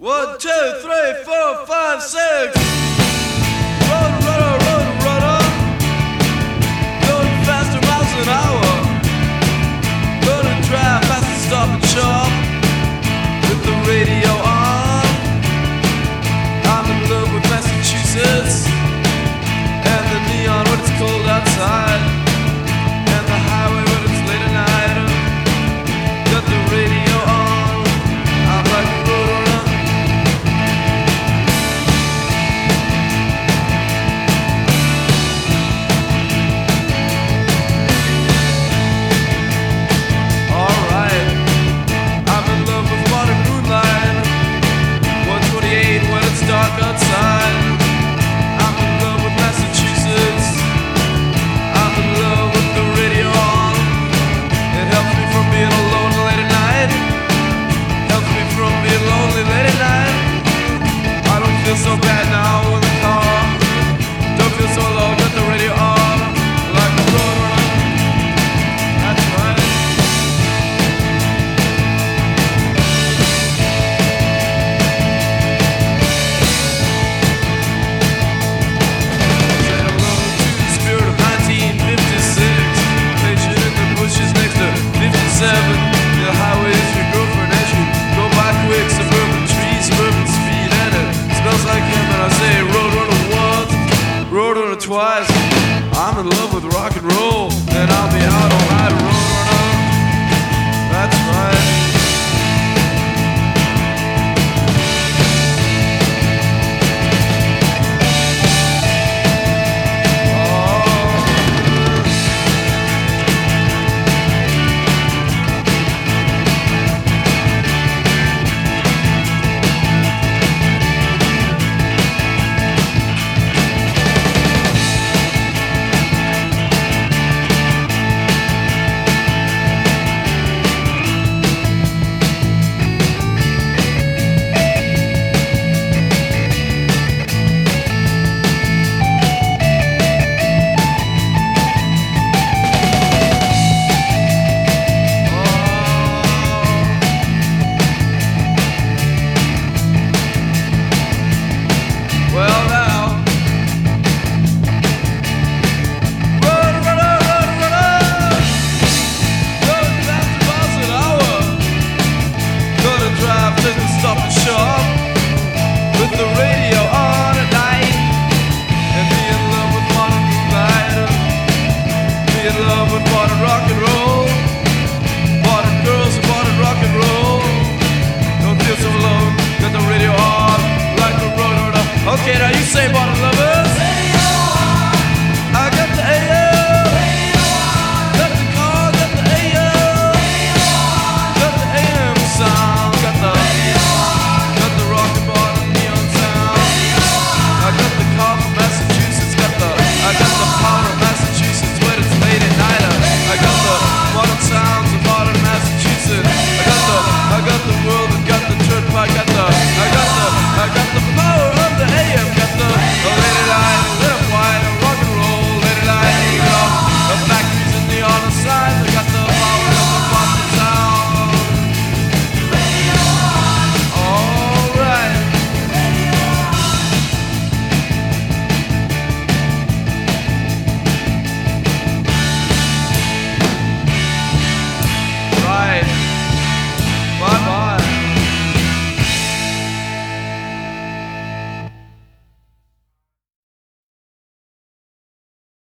1, 2, 3, 4, 5, 6. Road runner, going faster miles an hour. Gonna drive fast and stop and shop with the radio on. I'm in love with Massachusetts and the neon when it's cold outside, and the highway when it's late at night. Got the radio on. I'm like a road runner. Alright, I'm in love with modern moonlight. 128 when it's dark outside. I'm in love with Massachusetts. I'm in love with the radio on. It helps me from being alone late at night. Helps me from being lonely late at night. I don't feel so bad now in the car. Don't feel so alone, got the radio on. Like a road runner. That's right. Say hello to the spirit of 1956. Station in the bushes next to 57. The highway is your girlfriend as you go by quick. Suburban trees, suburban speed, and it smells like him. And I say road runner once, road runner twice. I'm in love with rock and roll, and I'll be out all night, road runner. That's right. Well now, road runner, going fast miles an hour. Gonna drive to the stop and shop with the radio on at night, and be in love with modern moonlight, be in love with modern rock and roll, modern girls and modern rock and roll. Don't feel so alone, got the radio on like a road runner. Okay, now you say modern